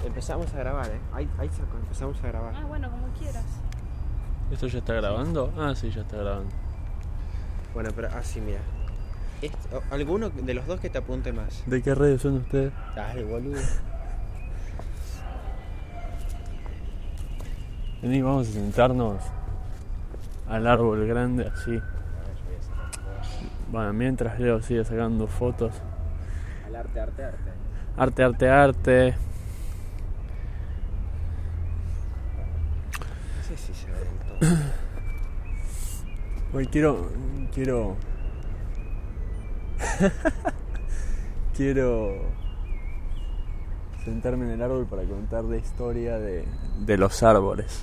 Empezamos a grabar, Ahí saco, empezamos a grabar. Ah, bueno, como quieras. ¿Esto ya está grabando? Ah, sí, ya está grabando. Bueno, pero así, mira. ¿Alguno de los dos que te apunte más? ¿De qué redes son ustedes? Dale, boludo. Vení, vamos a sentarnos al árbol grande, así. Bueno, mientras Leo sigue sacando fotos. Al arte. Arte. No sé si se ve del todo. Hoy quiero sentarme en el árbol para contar la historia de los árboles.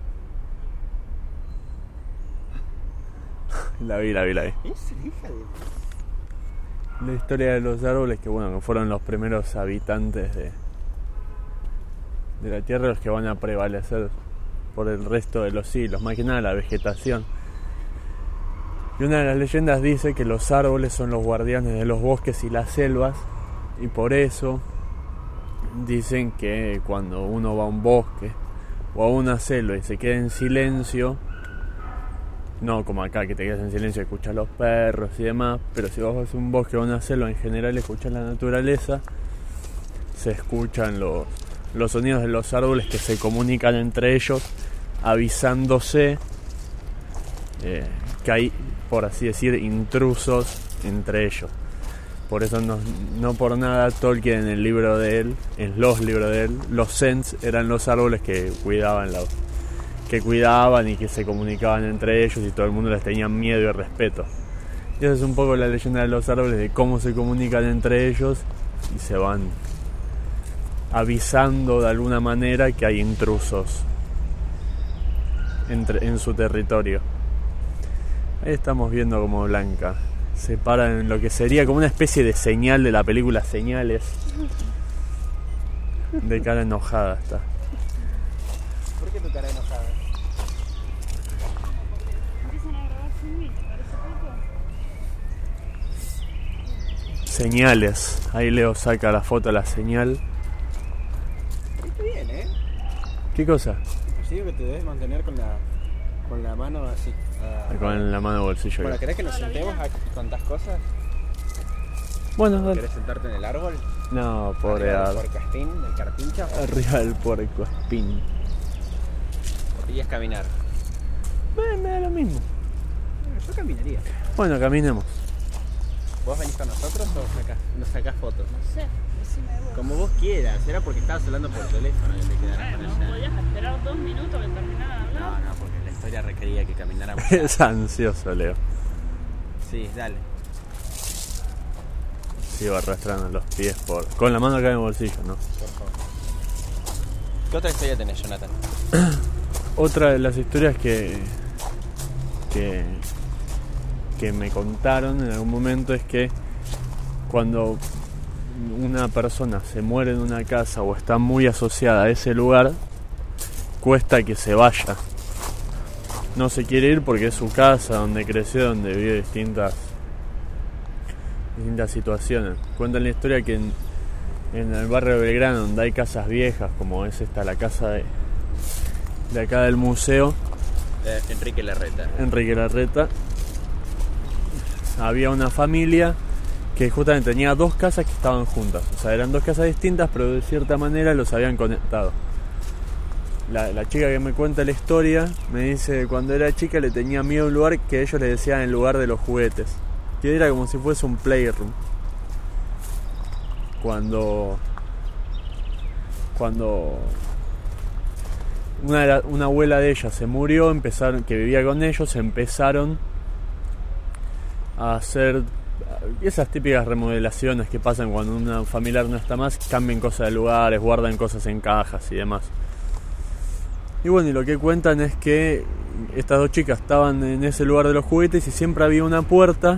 La vi. ¿Es hija de...? La historia de los árboles que fueron los primeros habitantes de la tierra, los que van a prevalecer por el resto de los siglos, más que nada la vegetación. Y una de las leyendas dice que los árboles son los guardianes de los bosques y las selvas, y por eso dicen que cuando uno va a un bosque o a una selva y se queda en silencio, no como acá que te quedas en silencio y escuchas los perros y demás, pero si vas a un bosque o a una selva en general escuchas la naturaleza, se escuchan los sonidos de los árboles que se comunican entre ellos, avisándose que hay, por así decir, intrusos entre ellos. Por eso no por nada Tolkien en los libros de él, los Ents eran los árboles que cuidaban y que se comunicaban entre ellos y todo el mundo les tenía miedo y respeto. Y esa es un poco la leyenda de los árboles, de cómo se comunican entre ellos y se van avisando de alguna manera que hay intrusos en su territorio. Ahí estamos viendo como Blanca se para en lo que sería como una especie de señal de la película Señales. De cara enojada está. ¿Por qué tu cara enojada? Empiezan a grabar sin mí, ¿te parece poco? Señales. Ahí Leo saca la foto de la señal. Está bien, ¿Qué cosa? Así que te debes mantener con la mano así. Con la mano bolsillo. Bueno, ¿querés que nos sentemos a contar cosas? Bueno, dale. ¿Querés sentarte en el árbol? No, pobre Arriba del árbol. puercoespín, del carpincho. Arriba del puercoespín. ¿O querías caminar? Me da lo mismo. Yo caminaría. Bueno, caminemos. ¿Vos venís con nosotros o nos sacás fotos? No sé, decime vos. Como vos quieras, era porque estabas hablando por teléfono que te quedaras Bueno, para allá. podías esperar 2 minutos que terminara de hablar. No, porque la historia requería que camináramos. Es ansioso, Leo. Sí, dale. Sigo arrastrando los pies con la mano acá en el bolsillo, ¿no? Por favor. ¿Qué otra historia tenés, Jonathan? Otra de las historias que me contaron en algún momento es que cuando una persona se muere en una casa o está muy asociada a ese lugar, cuesta que se vaya. No se quiere ir porque es su casa, donde creció, donde vive distintas situaciones. Cuentan la historia que en el barrio de Belgrano, donde hay casas viejas, como es esta la casa de acá del museo, Enrique Larreta, había una familia que justamente tenía 2 casas que estaban juntas. O sea, eran 2 casas distintas, pero de cierta manera los habían conectado. La chica que me cuenta la historia me dice que cuando era chica le tenía miedo a un lugar que ellos le decían el lugar de los juguetes, que era como si fuese un playroom. Cuando una abuela de ella se murió, que vivía con ellos, empezaron a hacer esas típicas remodelaciones que pasan cuando un familiar no está más, cambian cosas de lugares, guardan cosas en cajas y demás. Y bueno, y lo que cuentan es que estas 2 chicas estaban en ese lugar de los juguetes y siempre había una puerta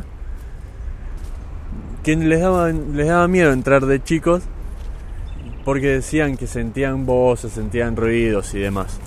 que les daba miedo entrar de chicos, porque decían que sentían voces, sentían ruidos y demás.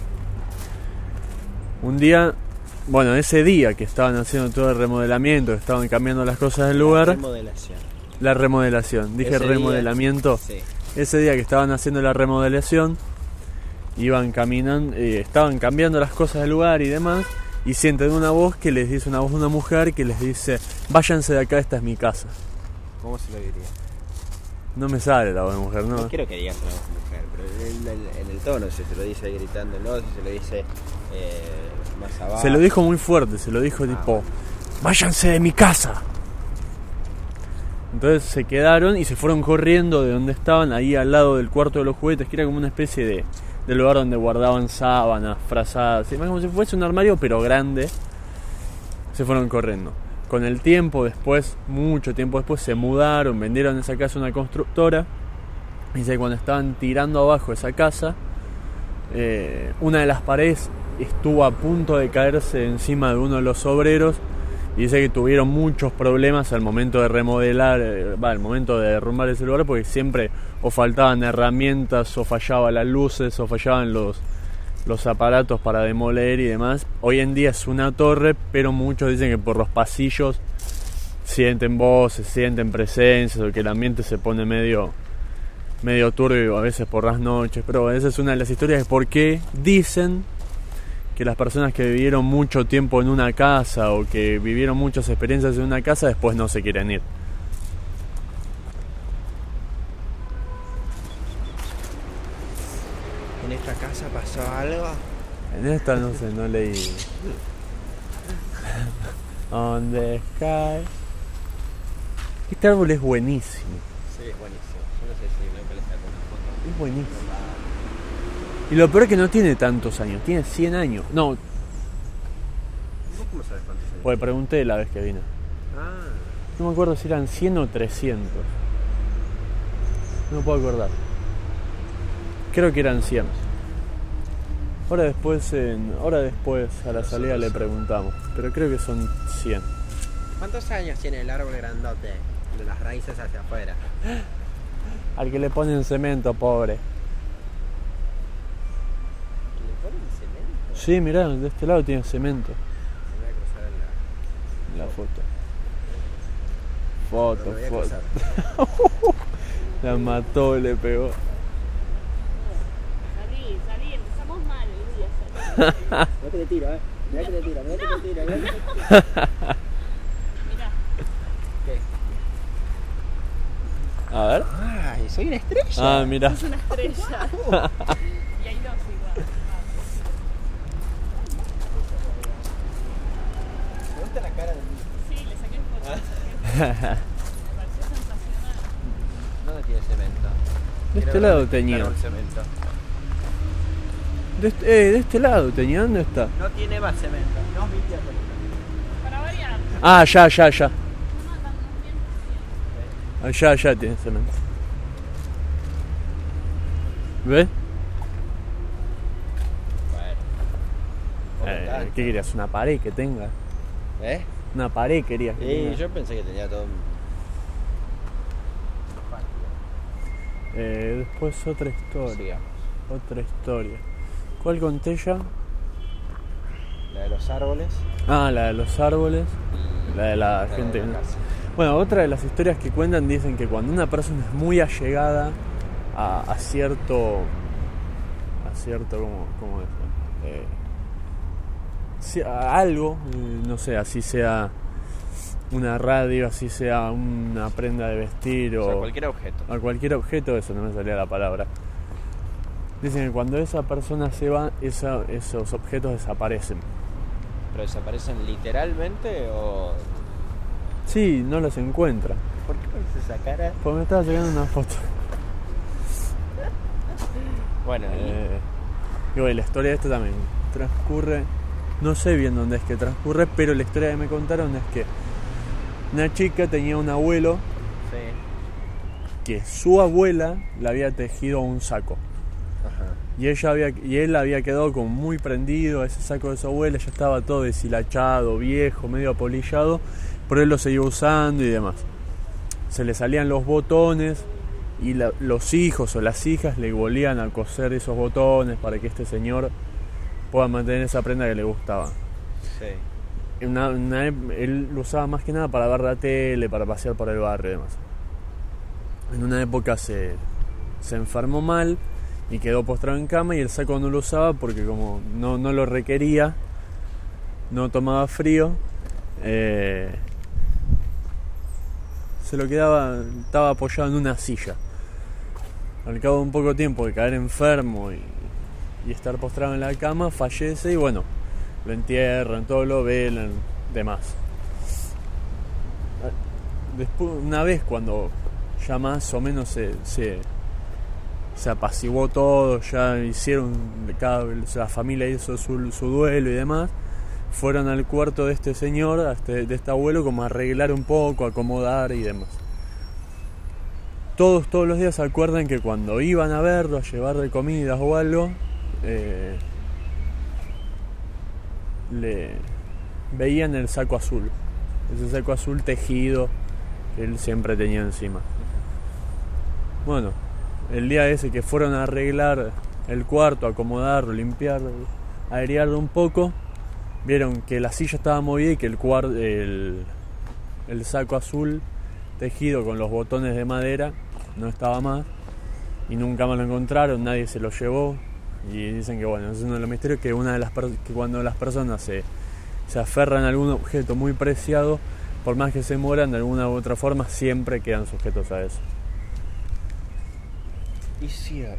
Un día, ese día que estaban haciendo todo el remodelamiento, que estaban cambiando las cosas del lugar. La remodelación. Dije ese remodelamiento. Día, sí. ese día que estaban haciendo la remodelación, iban caminando, estaban cambiando las cosas del lugar y demás, y sienten una voz que les dice, una voz de una mujer que les dice: váyanse de acá, esta es mi casa. ¿Cómo se lo diría? No me sale la voz de mujer, No ¿no? quiero que digas una voz de mujer, pero en el tono, si se lo dice ahí gritándolo, si se lo dice más abajo. Se lo dijo muy fuerte, se lo dijo tipo: váyanse de mi casa. Entonces se quedaron y se fueron corriendo de donde estaban, ahí al lado del cuarto de los juguetes, que era como una especie de lugar donde guardaban sábanas, frazadas, como si fuese un armario pero grande. Se fueron corriendo. Con el tiempo después, mucho tiempo después, se mudaron, vendieron esa casa a una constructora. Y dice que cuando estaban tirando abajo esa casa, una de las paredes estuvo a punto de caerse encima de uno de los obreros. Y dice que tuvieron muchos problemas al momento de remodelar, al momento de derrumbar ese lugar, porque siempre o faltaban herramientas, o fallaban las luces, o fallaban los aparatos para demoler y demás. Hoy en día es una torre, pero muchos dicen que por los pasillos sienten voces, sienten presencias, o que el ambiente se pone medio turbio a veces por las noches. Pero esa es una de las historias de por qué dicen que las personas que vivieron mucho tiempo en una casa o que vivieron muchas experiencias en una casa después no se quieren ir. ¿En esta casa pasó algo? En esta no sé, no leí. On the sky. Este árbol es buenísimo. Sí, es buenísimo. Yo no sé si Blanca le sacó una foto. Es buenísimo. Y lo peor es que no tiene tantos años, tiene 100 años. No, ¿Vos cómo sabes cuántos años? pues pregunté la vez que vine. Ah, No me acuerdo si eran 100 o 300. No me puedo acordar. Creo que eran 100. Ahora después a la salida le preguntamos. Pero creo que son 100. ¿cuántos años tiene el árbol grandote? De las raíces hacia afuera. Al que le ponen cemento, pobre. ¿Le ponen cemento? Sí, mirá, de este lado tiene cemento. Me voy a cruzar en La foto. me voy a Foto. cruzar. La mató, le pegó. Salí, empezamos mal el día. Mirá que te tiro, mirá que te tiro, mirá que te tiro, mirá que te tiro. Mirá, ¿Qué? A ver. Ay, soy una estrella. Ah, mirá. sos una estrella. Y hay dos igual. ¿Me gusta la cara de mí? Sí, le saqué fotos. Me pareció sensacional. ¿Dónde tiene cemento? De este Quiero lado ver tenía. el cemento. De este lado tenía. ¿Dónde está? No tiene más cemento. No, mi tía Para variar. Ah, ya. No matan muy bien. Ya tiene cemento. ¿Ves? Bueno. ¿Qué querías? ¿Una pared que tenga? ¿Eh? Una pared querías que tenga. Yo pensé que tenía todo un... Después otra historia. Sigamos. Otra historia. ¿Cuál conté ya? La de los árboles. Ah, la de los árboles. Y La de la gente. de la casa. Bueno, otra de las historias que cuentan dicen que cuando una persona es muy allegada a cierto ¿cómo es? A algo, no sé, así sea una radio, así sea una prenda de vestir O sea, o cualquier objeto. a cualquier objeto, eso no me salía la palabra. Dicen que cuando esa persona se va, esos objetos desaparecen. ¿Pero desaparecen literalmente o...? Sí, no los encuentra. ¿Por qué pones esa cara? Porque me estaba sacando una foto. Bueno, Y bueno, la historia de esto también transcurre, no sé bien dónde es que transcurre, pero la historia que me contaron es que una chica tenía un abuelo sí. que su abuela le había tejido un saco. Ajá. Y él había quedado como muy prendido a ese saco de su abuela, ya estaba todo deshilachado, viejo, medio apolillado, pero él lo seguía usando y demás. Se le salían los botones y los hijos o las hijas le volvían a coser esos botones para que este señor pueda mantener esa prenda que le gustaba. Sí. Él lo usaba más que nada para ver la tele, para pasear por el barrio y demás. En una época se se enfermó mal y quedó postrado en cama, y el saco no lo usaba porque como no lo requería, no tomaba frío, se lo quedaba, estaba apoyado en una silla. Al cabo de un poco tiempo de caer enfermo y estar postrado en la cama, fallece, y bueno, lo entierran, todo lo velan, demás. Después, una vez cuando ya más o menos se apaciguó todo, ya hicieron, la familia hizo su duelo y demás, fueron al cuarto de este señor, de este abuelo, como a arreglar un poco, acomodar y demás. Todos los días se acuerdan que cuando iban a verlo, a llevarle comidas o algo, le veían el saco azul, ese saco azul tejido que él siempre tenía encima. Bueno, el día ese que fueron a arreglar el cuarto, acomodarlo, limpiarlo, airearlo un poco, vieron que la silla estaba movida y que el saco azul tejido con los botones de madera no estaba más, y nunca más lo encontraron, nadie se lo llevó. Y dicen que bueno, es uno de los misterios, que que cuando las personas se aferran a algún objeto muy preciado, por más que se mueran, de alguna u otra forma siempre quedan sujetos a eso. Y cierto.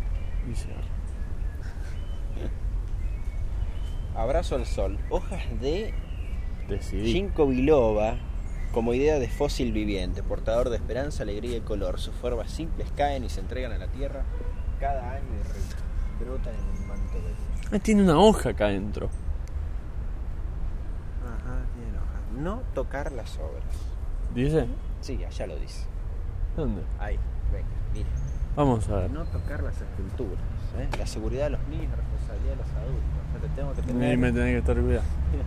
Abrazo al sol. Hojas de ginkgo biloba como idea de fósil viviente, portador de esperanza, alegría y color. Sus formas simples caen y se entregan a la tierra cada año y brotan en un manto de luz. Tiene una hoja acá adentro. Ajá, tiene hojas. No tocar las obras. ¿Dice? Sí, allá lo dice. ¿Dónde? Ahí, venga, mire. Vamos a ver. No tocar las esculturas. La seguridad de los niños, la responsabilidad de los adultos. O sea, te tengo que tener... Y me tenés que estar cuidado.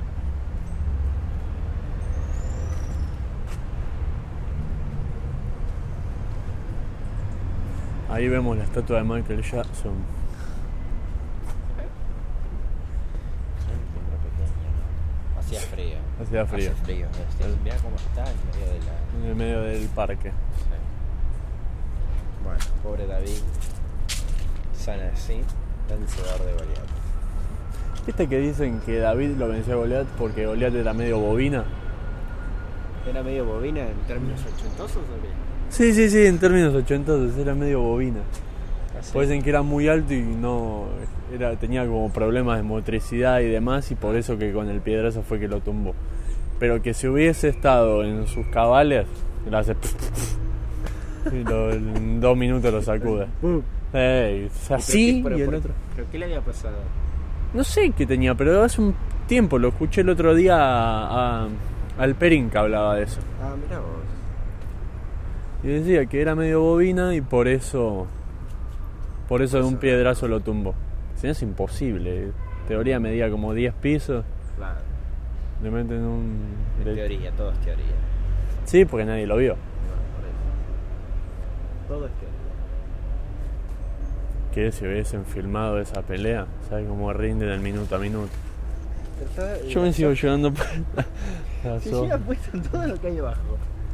Ahí vemos la estatua de Michael Jackson. Hacía frío. Hacía frío. Mirá cómo está en el medio del parque. Sí. Bueno, pobre David. Sana así, vencedor de Goliat. ¿Viste que dicen que David lo venció a Goliat porque Goliat era medio bobina? ¿Era medio bobina en términos ochentosos o qué? Sí, en términos ochentosos, era medio bobina. ¿Así? Pues dicen que era muy alto y tenía como problemas de motricidad y demás, y por eso que con el piedrazo fue que lo tumbó. Pero que si hubiese estado en sus cabales, lo hace y en 2 minutos lo sacude. Así y el otro. ¿Pero qué le había pasado? No sé qué tenía, pero hace un tiempo lo escuché el otro día al Perín, que hablaba de eso. Ah, mirá vos. Y decía que era medio bobina y por eso de un piedrazo lo tumbó. Si no, es imposible. En teoría medía como 10 pisos. Claro. Le meten un... Teoría, todo es teoría. Sí, porque nadie lo vio. No, por eso. Todo es teoría. Que si hubiesen filmado esa pelea, ¿sabes cómo rinden el minuto a minuto? Yo me sigo llevando la Se lleva puesto en todo lo que hay abajo.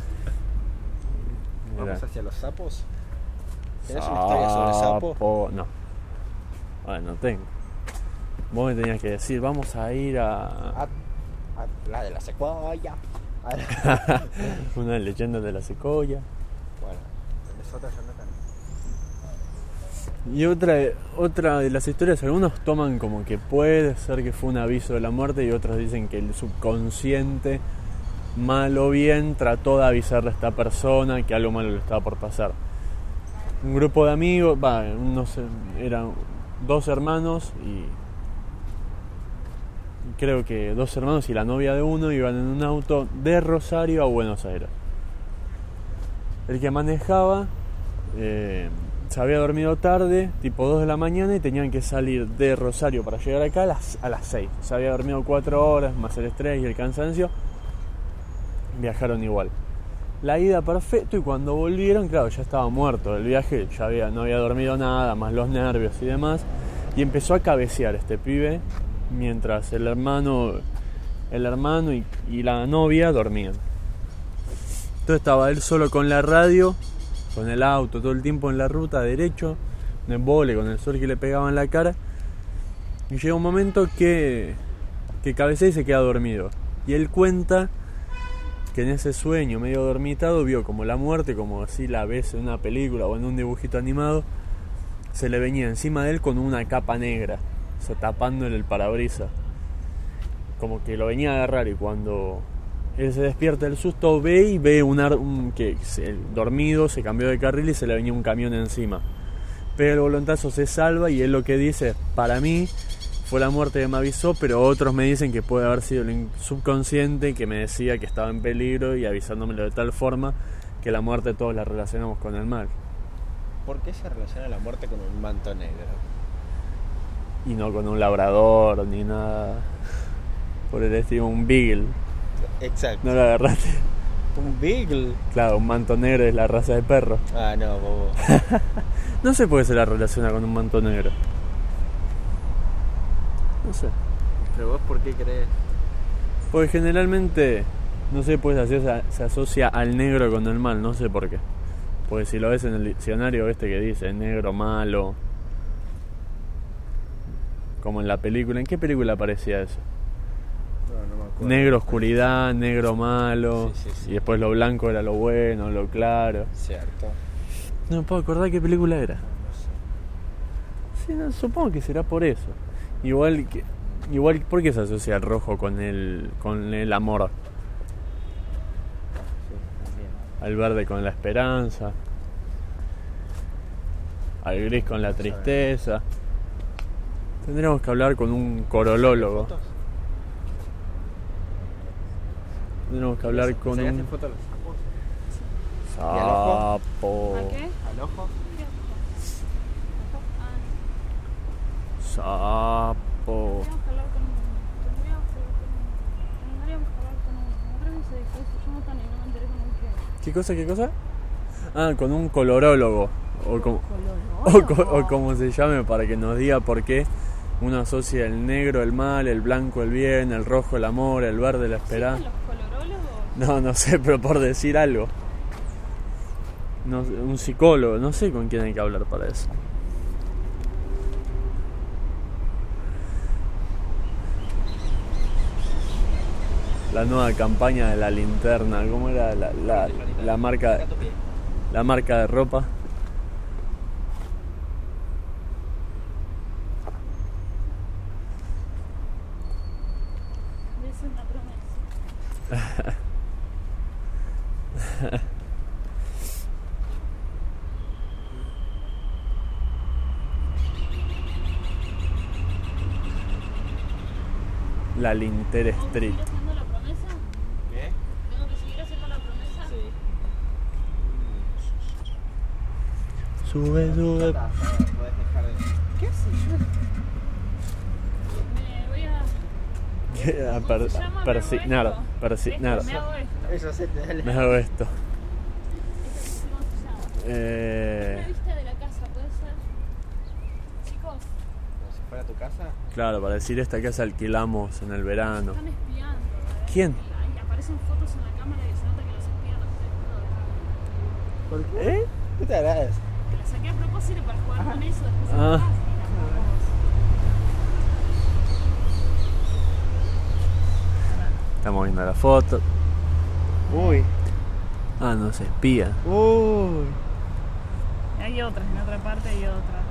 Mirá. ¿Vamos hacia los sapos? ¿Tenés una historia sobre sapo? No. Bueno, no tengo. Vos me tenías que decir, vamos a ir a la de la secuoya. Una leyenda de la secuoya. Bueno, tenés otra, Jonathan. Y otra de las historias, algunos toman como que puede ser que fue un aviso de la muerte, y otros dicen que el subconsciente, mal o bien, trató de avisarle a esta persona que algo malo le estaba por pasar. Un grupo de amigos, eran 2 hermanos y creo que 2 hermanos y la novia de uno iban en un auto de Rosario a Buenos Aires. El que manejaba se había dormido tarde, tipo 2 de la mañana, y tenían que salir de Rosario para llegar acá a las 6. Se había dormido 4 horas, más el estrés y el cansancio. Viajaron igual. La ida perfecto, y cuando volvieron, claro, ya estaba muerto el viaje, no había dormido nada, más los nervios y demás, y empezó a cabecear este pibe, mientras el hermano y la novia dormían. Entonces estaba él solo con la radio, con el auto todo el tiempo en la ruta derecho, un embole con el sol que le pegaba en la cara. Y llega un momento que cabecea y se queda dormido. Y él cuenta que en ese sueño medio dormitado vio como la muerte, como así la ves en una película o en un dibujito animado, se le venía encima de él con una capa negra, o sea, tapándole el parabrisas. Como que lo venía a agarrar, y cuando él se despierta del susto ve que dormido se cambió de carril y se le venía un camión encima. Pero el voluntazo se salva y él lo que dice: para mí fue la muerte que me avisó, pero otros me dicen que puede haber sido el subconsciente que me decía que estaba en peligro y avisándomelo de tal forma que la muerte todos la relacionamos con el mal. ¿Por qué se relaciona la muerte con un manto negro? Y no con un labrador ni nada por el estilo, un beagle. Exacto. ¿No lo agarraste? ¿Un beagle? Claro, un manto negro es la raza de perro. Ah, no, bobo. No sé por qué se la relaciona con un manto negro. No sé. ¿Pero vos por qué crees? Porque generalmente, no sé, pues se asocia al negro con el mal, no sé por qué. Porque si lo ves en el diccionario que dice negro malo, como en la película, ¿en qué película aparecía eso? No me acuerdo. Negro oscuridad, negro malo, sí. y después lo blanco era lo bueno, lo claro. Cierto. No me puedo acordar qué película era. No sé. Sí, no, supongo que será por eso. Igual, ¿por qué se asocia el rojo con el amor? Al verde con la esperanza, al gris con la tristeza. Tendríamos que hablar con un corolólogo. Tendríamos que hablar con un fotos? sapo. ¿A qué? ¿Al ojo? Sapo. Tendríamos que hablar con un... Creo que se dijo eso, yo no tan y no me enteré con un qué. ¿Qué cosa? Ah, con un colorólogo. O como se llame, para que nos diga por qué uno asocia el negro el mal, el blanco el bien, el rojo el amor, el verde la esperanza. ¿Los colorólogos? No sé, pero por decir algo. No, un psicólogo, no sé con quién hay que hablar para eso. La nueva campaña de la linterna, ¿cómo era la marca de ropa? Es una promesa. La Linter Street. ¿Tengo que seguir haciendo la promesa? ¿Qué? ¿Tengo que seguir haciendo la promesa? Sí. Sube. Podés dejar de... ¿Qué haces yo? Me voy a... A ¿Cómo se llama? persignar. Me hago esto. Eso se te dale. Me hago esto. ¿Cómo se llama? Una vista de la casa, ¿puede ser? Chicos, Como si fuera tu casa. Claro, para decir esta casa alquilamos en el verano. están espiando. ¿Verdad? ¿Quién? Ahí aparecen fotos en la cámara y se nota que los espían a ustedes. ¿Por qué? ¿Qué te harás? Que la saqué a propósito para jugar con eso después. Ah. Estamos viendo la foto. Uy. Ah, no se espía. Uy. Hay otras, en otra parte hay otra.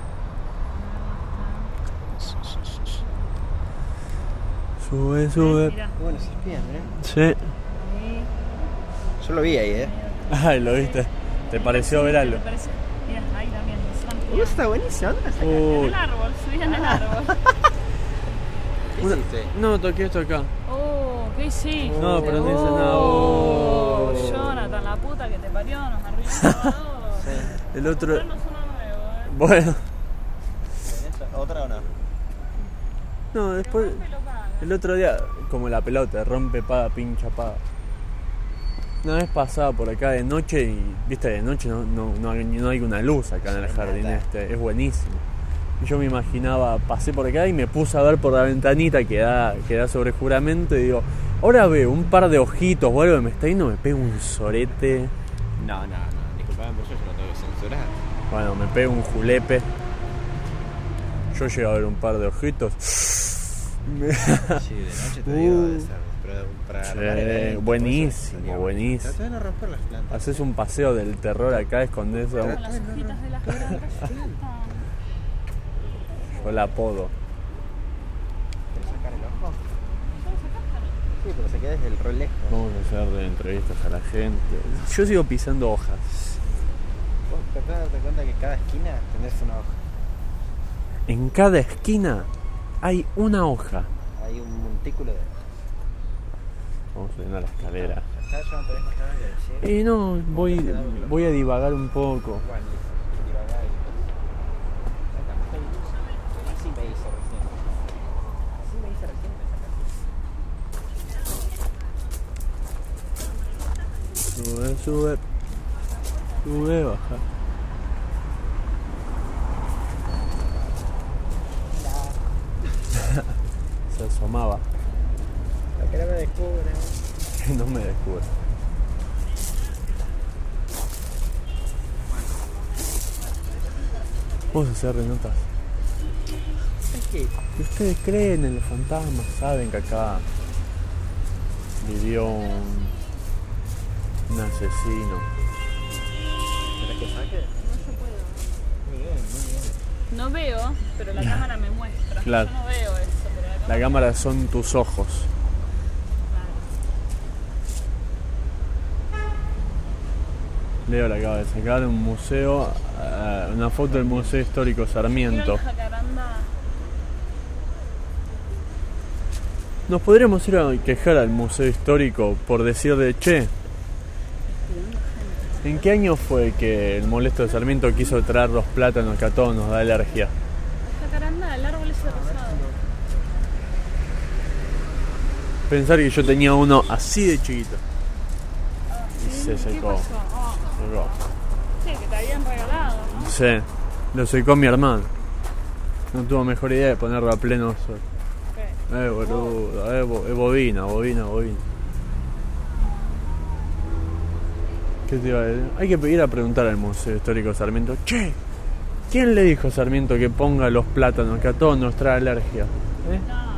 Sube. Mirá. Bueno, se espían, Sí. Ahí. Yo lo vi ahí, Ay, lo viste. ¿Te pareció ver algo? Me parece. Mira, ahí también. Están Uy, está buenísimo. ¿Dónde la sacaste? en Uy. el árbol, subí en el árbol. ¿Qué hiciste? No, toqué esto acá. Oh, ¿qué hiciste? No, pero no hice nada. Oh, Oh. Jonathan, la puta que te parió, nos arruinó el grabador. El otro. Comprarnos uno nuevo, Bueno. ¿Tenés otra o no? No, después. Pero lo paga. El otro día, como la pelota, rompe, paga, pincha, paga. Una vez pasaba por acá de noche y, viste, de noche no hay una luz acá en el jardín este, es buenísimo. Y yo me imaginaba, pasé por acá y me puse a ver por la ventanita que da sobre Juramento y digo, ahora veo un par de ojitos o algo que me está yendo, me pego un sorete. No. Disculpame, pero yo lo tengo que censurar. Bueno, me pego un julepe. Yo llego a ver un par de ojitos. Sí, de noche te digo de ser, pero para buenísimo, buenísimo. Trata de no romper las plantas. Haces un paseo del terror acá, escondés. Con las hojitas de las plantas. Yo la apodo. ¿Quieres sacar el ojo? Sí, pero se queda desde el re lejos. Vamos a hacer entrevistas a la gente. Yo sigo pisando hojas. Vos tratás de darte cuenta que cada esquina tenés una hoja. En cada esquina hay una hoja. Hay un montículo de hojas. Vamos subiendo a la escalera. ¿Ya no tenés más nada que decir? Y no, voy a divagar un poco. Bueno, divagar y así me hice recién. Así me hice recién me sacaste. Sube, baja. Se asomaba. Para que no me descubra. No me descubre. Vamos a hacer notas. ¿Sabes qué? ¿Y ustedes creen en los fantasmas? Saben que acá vivió un asesino. ¿Querés que saque? No se puede. Muy bien, muy bien. No veo, pero la cámara me muestra. Claro. Yo no veo eso, pero La cámara son tus ojos. Leo le acaba de sacar un museo, una foto del Museo Histórico Sarmiento. Nos podríamos ir a quejar al Museo Histórico por decir de che. ¿En qué año fue que el molesto de Sarmiento quiso traer los plátanos que a todos nos da alergia? Jacaranda, el árbol ese rosado. Pensar que yo tenía uno así de chiquito. Y ¿Sí? se ¿Qué secó. pasó? Secó. Sí, que te habían regalado, ¿no? Sí, lo secó mi hermano. No tuvo mejor idea de ponerlo a pleno sol. ¿Qué? Boludo, es bobina. ¿Qué te iba a decir? Hay que ir a preguntar al Museo Histórico Sarmiento. Che, ¿quién le dijo a Sarmiento que ponga los plátanos que a todos nos trae alergia? No.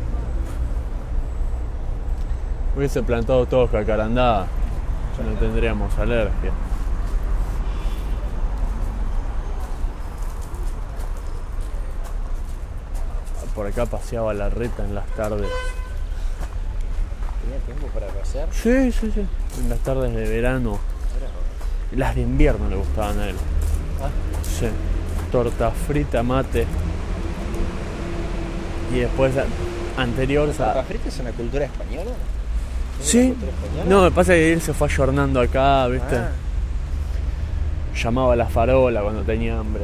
Hubiese plantado todos jacarandá, ya no tendríamos alergia. Por acá paseaba la reta en las tardes. ¿Tenía tiempo para pasear? Sí. En las tardes de verano. Las de invierno le gustaban a él. ¿Ah? Sí. Torta frita, mate. Y después anterior. ¿La torta frita es una cultura española? Sí. No, me pasa que él se fue ayornando acá, ¿viste? Ah. Llamaba a la farola cuando tenía hambre.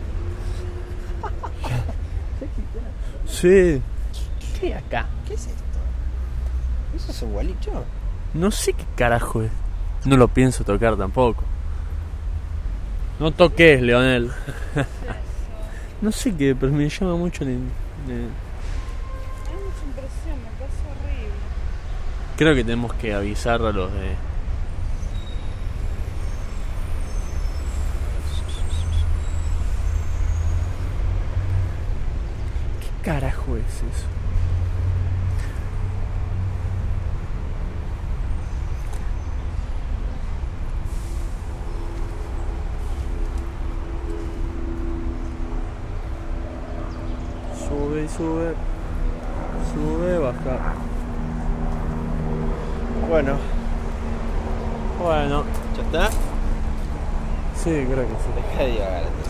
Sí. ¿Qué hay acá? ¿Qué es esto? ¿Eso es un gualicho? No sé qué carajo es. No lo pienso tocar tampoco. No toques, Leonel. No sé qué, pero me llama mucho la... Hay mucha impresión, me parece horrible. Creo que tenemos que avisar a los de... ¿Qué carajo es eso? Sube, baja. Bueno. Bueno, ¿Ya está? sí, creo que sí. Deja de divagar.